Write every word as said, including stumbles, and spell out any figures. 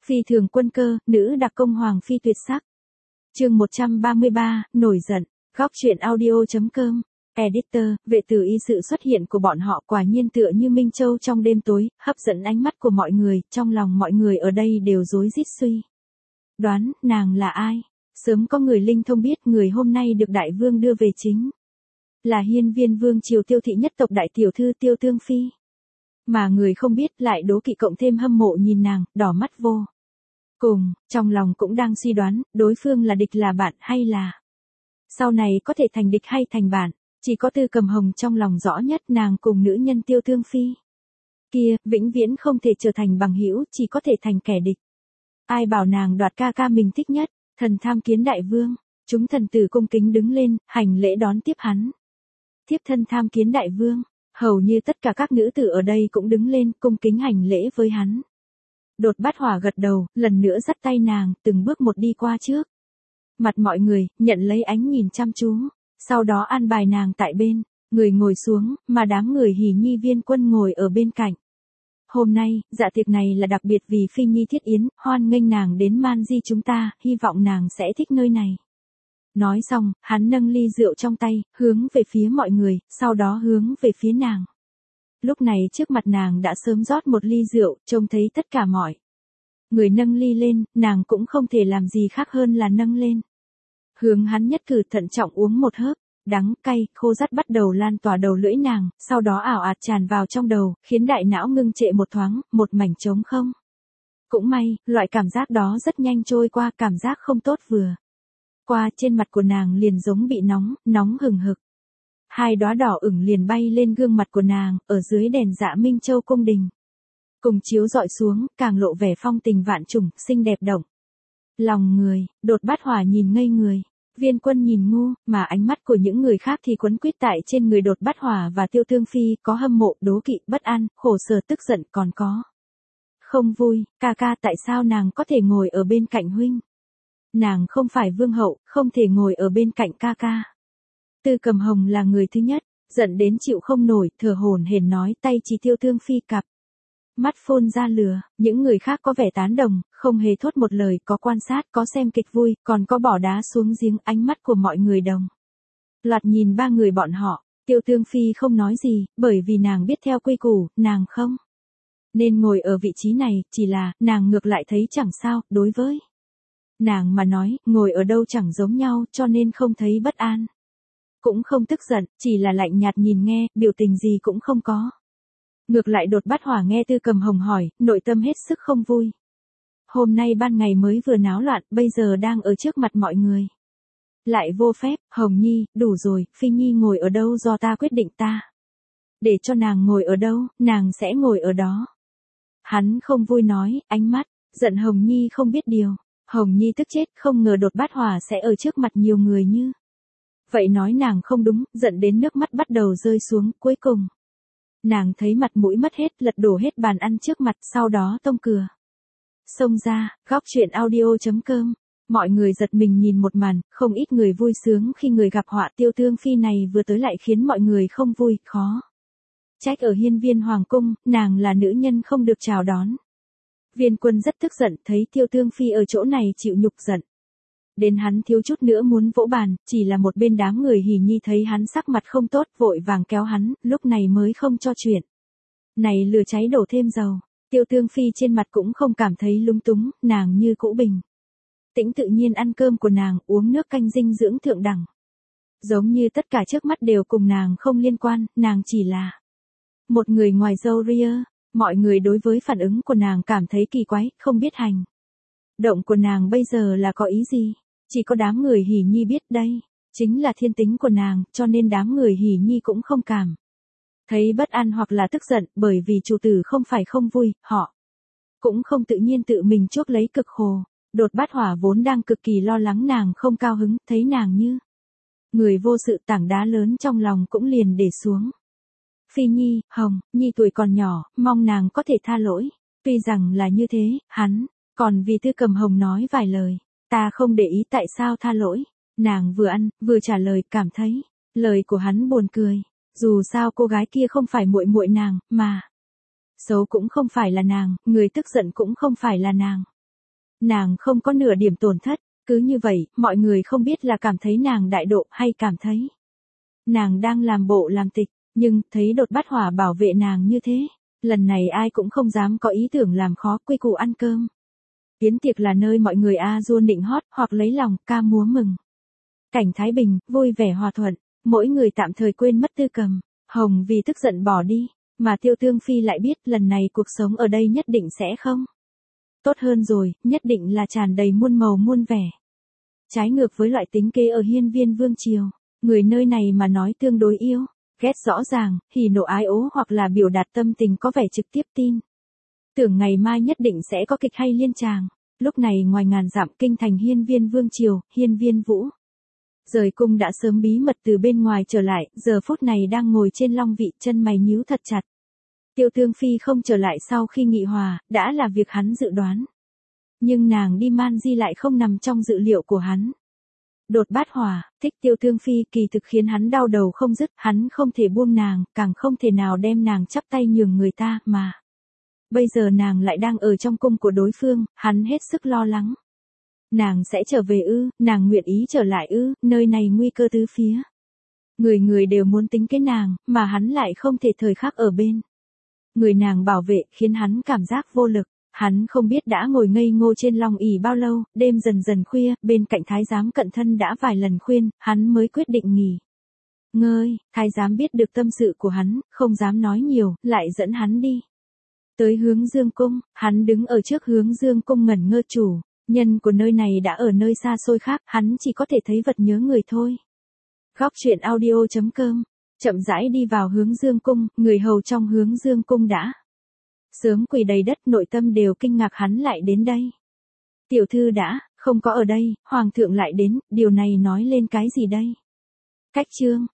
Phi thường quân cơ, nữ đặc công hoàng phi tuyệt sắc. Chương một trăm ba mươi ba, nổi giận. Góc truyện audio.com. Editor, vệ tử y sự xuất hiện của bọn họ quả nhiên tựa như Minh Châu trong đêm tối, hấp dẫn ánh mắt của mọi người, trong lòng mọi người ở đây đều rối rít suy đoán, nàng là ai? Sớm có người linh thông biết người hôm nay được đại vương đưa về chính là hiên viên vương triều Tiêu thị nhất tộc đại tiểu thư Tiêu Tương Phi. Mà người không biết lại đố kỵ cộng thêm hâm mộ nhìn nàng, đỏ mắt vô cùng, trong lòng cũng đang suy đoán, đối phương là địch là bạn hay là sau này có thể thành địch hay thành bạn. Chỉ có Tư Cầm Hồng trong lòng rõ nhất, nàng cùng nữ nhân Tiêu Tương Phi kia, vĩnh viễn không thể trở thành bằng hữu, chỉ có thể thành kẻ địch. Ai bảo nàng đoạt ca ca mình thích nhất? Thần tham kiến đại vương. Chúng thần tử cung kính đứng lên, hành lễ đón tiếp hắn. Tiếp thân tham kiến đại vương. Hầu như tất cả các nữ tử ở đây cũng đứng lên, cung kính hành lễ với hắn. Đột Bát Hỏa gật đầu, lần nữa dắt tay nàng, từng bước một đi qua trước mặt mọi người, nhận lấy ánh nhìn chăm chú. Sau đó an bài nàng tại bên, người ngồi xuống, mà đám người Hỉ Nhi Viên Quân ngồi ở bên cạnh. Hôm nay, dạ tiệc này là đặc biệt vì Phi Nhi thiết yến, hoan nghênh nàng đến Man Di chúng ta, hy vọng nàng sẽ thích nơi này. Nói xong, hắn nâng ly rượu trong tay, hướng về phía mọi người, sau đó hướng về phía nàng. Lúc này trước mặt nàng đã sớm rót một ly rượu, trông thấy tất cả mọi người nâng ly lên, nàng cũng không thể làm gì khác hơn là nâng lên. Hướng hắn nhất cử thận trọng uống một hớp, đắng, cay, khô rắt bắt đầu lan tỏa đầu lưỡi nàng, sau đó ảo ạt tràn vào trong đầu, khiến đại não ngưng trệ một thoáng, một mảnh trống không. Cũng may, loại cảm giác đó rất nhanh trôi qua, cảm giác không tốt vừa qua trên mặt của nàng liền giống bị nóng, nóng hừng hực. Hai đóa đỏ ửng liền bay lên gương mặt của nàng, ở dưới đèn dạ Minh Châu cung đình. Cùng chiếu dọi xuống, càng lộ vẻ phong tình vạn trùng, xinh đẹp động lòng người. Đột Bát Hỏa nhìn ngây người, Viên Quân nhìn ngu, mà ánh mắt của những người khác thì quấn quýt tại trên người Đột Bát Hỏa và Tiêu Tương Phi, có hâm mộ, đố kỵ, bất an, khổ sở, tức giận, còn có không vui. Ca ca, tại sao nàng có thể ngồi ở bên cạnh huynh? Nàng không phải vương hậu, không thể ngồi ở bên cạnh ca ca. Tư Cầm Hồng là người thứ nhất, giận đến chịu không nổi, thở hổn hển nói, tay chỉ Tiêu Tương Phi cặp mắt phun ra lửa. Những người khác có vẻ tán đồng, không hề thốt một lời, có quan sát, có xem kịch vui, còn có bỏ đá xuống giếng. Ánh mắt của mọi người đồng loạt nhìn ba người bọn họ. Tiêu Tương Phi không nói gì, bởi vì nàng biết theo quy củ, nàng không nên ngồi ở vị trí này, chỉ là, nàng ngược lại thấy chẳng sao, đối với nàng mà nói, ngồi ở đâu chẳng giống nhau, cho nên không thấy bất an. Cũng không tức giận, chỉ là lạnh nhạt nhìn nghe, biểu tình gì cũng không có. Ngược lại Đột Bát Hỏa nghe Tư Cầm Hồng hỏi, nội tâm hết sức không vui. Hôm nay ban ngày mới vừa náo loạn, bây giờ đang ở trước mặt mọi người lại vô phép. Hồng Nhi, đủ rồi, Phi Nhi ngồi ở đâu do ta quyết định, ta để cho nàng ngồi ở đâu, nàng sẽ ngồi ở đó. Hắn không vui nói, ánh mắt giận Hồng Nhi không biết điều. Hồng Nhi tức chết, không ngờ Đột Bát Hỏa sẽ ở trước mặt nhiều người như vậy nói nàng không đúng, giận đến nước mắt bắt đầu rơi xuống. Cuối cùng nàng thấy mặt mũi mất hết, lật đổ hết bàn ăn trước mặt, sau đó tông cửa xông ra. Góc truyện audio.com. Mọi người giật mình nhìn một màn, không ít người vui sướng khi người gặp họa. Tiêu Tương Phi này vừa tới lại khiến mọi người không vui, khó trách ở hiên viên hoàng cung, nàng là nữ nhân không được chào đón. Viên Quân rất tức giận, thấy Tiêu Tương Phi ở chỗ này chịu nhục, giận đến hắn thiếu chút nữa muốn vỗ bàn, chỉ là một bên đám người Hỉ Nhi thấy hắn sắc mặt không tốt, vội vàng kéo hắn, lúc này mới không cho chuyện này lửa cháy đổ thêm dầu. Tiêu Tương Phi trên mặt cũng không cảm thấy lung túng, nàng như cũ bình tĩnh tự nhiên ăn cơm của nàng, uống nước canh dinh dưỡng thượng đẳng. Giống như tất cả trước mắt đều cùng nàng không liên quan, nàng chỉ là một người ngoài râu ria. Mọi người đối với phản ứng của nàng cảm thấy kỳ quái, không biết hành động của nàng bây giờ là có ý gì. Chỉ có đám người Hỉ Nhi biết đây chính là thiên tính của nàng, cho nên đám người Hỉ Nhi cũng không cảm thấy bất an hoặc là tức giận, bởi vì chủ tử không phải không vui, họ cũng không tự nhiên tự mình chuốc lấy cực khổ. Đột Bát Hỏa vốn đang cực kỳ lo lắng nàng không cao hứng, thấy nàng như người vô sự, tảng đá lớn trong lòng cũng liền để xuống. Phi Nhi, Hồng Nhi tuổi còn nhỏ, mong nàng có thể tha lỗi. Tuy rằng là như thế, hắn còn vì Tư Cầm Hồng nói vài lời. Ta không để ý tại sao tha lỗi. Nàng vừa ăn, vừa trả lời, cảm thấy lời của hắn buồn cười. Dù sao cô gái kia không phải muội muội nàng, mà xấu cũng không phải là nàng, người tức giận cũng không phải là nàng. Nàng không có nửa điểm tổn thất, cứ như vậy, mọi người không biết là cảm thấy nàng đại độ hay cảm thấy nàng đang làm bộ làm tịch, nhưng thấy đột bát hỏa bảo vệ nàng như thế, lần này ai cũng không dám có ý tưởng làm khó quy củ ăn cơm. Yến tiệc là nơi mọi người a dua nịnh hót hoặc lấy lòng ca múa mừng. Cảnh thái bình, vui vẻ hòa thuận, mỗi người tạm thời quên mất Tư Cầm, Hồng vì tức giận bỏ đi, mà Tiêu Tương Phi lại biết lần này cuộc sống ở đây nhất định sẽ không tốt hơn rồi, nhất định là tràn đầy muôn màu muôn vẻ. Trái ngược với loại tính kế ở hiên viên vương triều, người nơi này mà nói tương đối yêu, ghét rõ ràng, hỉ nộ ái ố hoặc là biểu đạt tâm tình có vẻ trực tiếp tin. Tưởng ngày mai nhất định sẽ có kịch hay liên tràng, lúc này ngoài ngàn dặm kinh thành hiên viên vương triều, hiên viên vũ. Rời cung đã sớm bí mật từ bên ngoài trở lại, giờ phút này đang ngồi trên long vị chân mày nhíu thật chặt. Tiêu Tương Phi không trở lại sau khi nghị hòa, đã là việc hắn dự đoán. Nhưng nàng đi Man Di lại không nằm trong dự liệu của hắn. Đột bát hỏa, thích Tiêu Tương Phi kỳ thực khiến hắn đau đầu không dứt, hắn không thể buông nàng, càng không thể nào đem nàng chắp tay nhường người ta, mà. Bây giờ nàng lại đang ở trong cung của đối phương, hắn hết sức lo lắng. Nàng sẽ trở về ư, nàng nguyện ý trở lại ư, nơi này nguy cơ tứ phía. Người người đều muốn tính cái nàng, mà hắn lại không thể thời khắc ở bên. Người nàng bảo vệ khiến hắn cảm giác vô lực, hắn không biết đã ngồi ngây ngô trên long ỷ bao lâu, đêm dần dần khuya, bên cạnh thái giám cận thân đã vài lần khuyên, hắn mới quyết định nghỉ ngơi. Thái giám biết được tâm sự của hắn, không dám nói nhiều, lại dẫn hắn đi tới Hướng Dương cung, hắn đứng ở trước Hướng Dương cung ngẩn ngơ, chủ nhân của nơi này đã ở nơi xa xôi khác, hắn chỉ có thể thấy vật nhớ người thôi. Góc truyện audio chấm com chậm rãi đi vào Hướng Dương cung, người hầu trong Hướng Dương cung đã sớm quỳ đầy đất, nội tâm đều kinh ngạc hắn lại đến đây. Tiểu thư đã không có ở đây, hoàng thượng lại đến, điều này nói lên cái gì đây? Cách chương